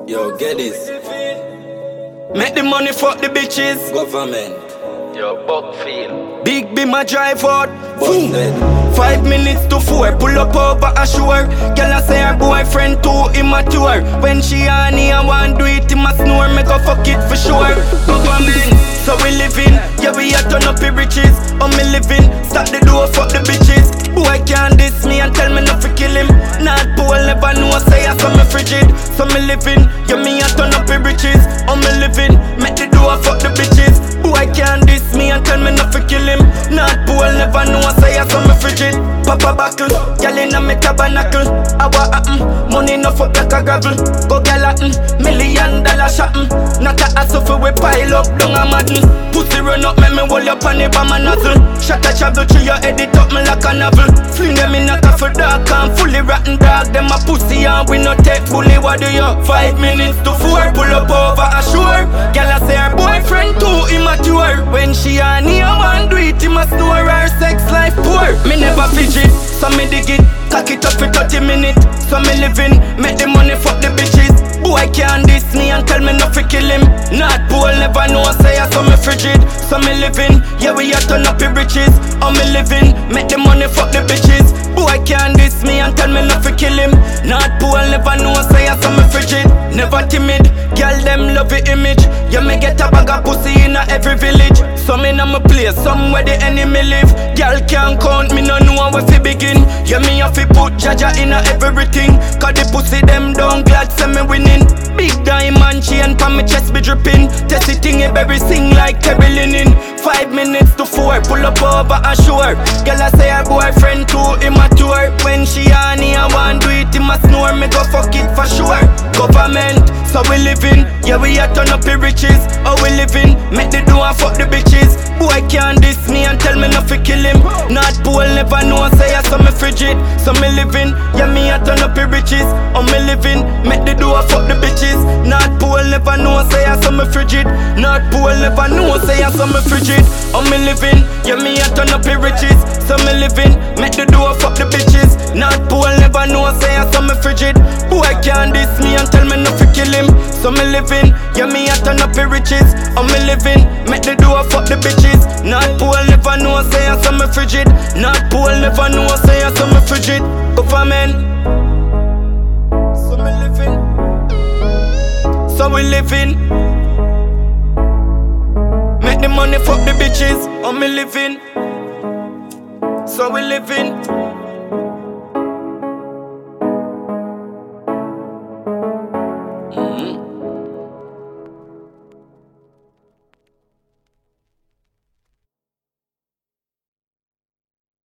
Yo, get this. Make the money, fuck the bitches. Government. Yo, Buckfield. Big be my drive out. Busted. 5 minutes to 4, pull up over a shore. Girl I say her boyfriend too immature. When she honey I want do it in my snore. Make her fuck it for sure. Government. So we living, yeah we a turn up the riches. On me living, start the door, fuck the bitches. Boy can't diss me and tell me not to kill him. Not Paul never know say I saw me frigid. So me living, yeah me a turn up the riches. On me living, make the door, fuck the bitches. Boy can't diss me and tell me not to kill him. Not Paul never know say I saw me frigid. Papa buckle, girl inna me tabernacle. I want money no fuck like a gravel. Go girl $1 million shopping. Not a hassle for we pile up long a madden. Pussy run up, make me hold up on the bomb and nozzle. Shot a travel through your head, it up me like a novel. Fling them in a coffee dark and fully rotten dog. Them a pussy and we no take bully. What do you? 5 minutes to 4, pull up over a shore. Girl I say her boyfriend too immature. When she honey I want do it, he must know her sex life poor. Me never fidget, so me dig it. Cock it up for 30 minutes. So me living, make the money, fuck the bitches. Boy can't diss me and tell me not to kill him. Not Paul never know say I saw me frigid. So me living, yeah we a turn up the riches. On me living, make the money, fuck the bitches. Boy can't diss me and tell me not to kill him. Not Paul never know say I saw me frigid. Never timid, girl them love the image. Yeah me get a bag of pussy in every village. Some in my place, somewhere the enemy live. Girl can't count me, no know where fi begin. Yeah me have to put Jaja in everything. Cause the pussy them down glad say me winning. Big diamond chain pa me chest be dripping. Test it thing every sing like Terry Linen. 5 minutes to 4, pull up over a shore. Girl I say her boyfriend too immature. When she honey I want do it in my snore. Me go fuck it for sure. Government, so we living, yeah we a turn up the riches. How we living, make the door fuck the bitches. Boy can't diss me and tell me not to kill him. Not Paul never know say I saw me frigid. So me living, yeah me a turn up the riches. How me living, make the door fuck the bitches. Not Paul never know say I saw me frigid. Not Paul never know say I saw me frigid. How me living, yeah me a turn up the riches. So me living, make the door fuck the bitches. Not Paul never know say I saw me frigid. Boy can't diss me and tell me not to kill him. So me living, yeah me a turn up the riches. How me living, make the door fuck the bitches. Not Paul never know say I saw me frigid. Not Paul never know say I saw me frigid. Government, so me living, so we living. Make the money fuck the bitches. How me living, so we living.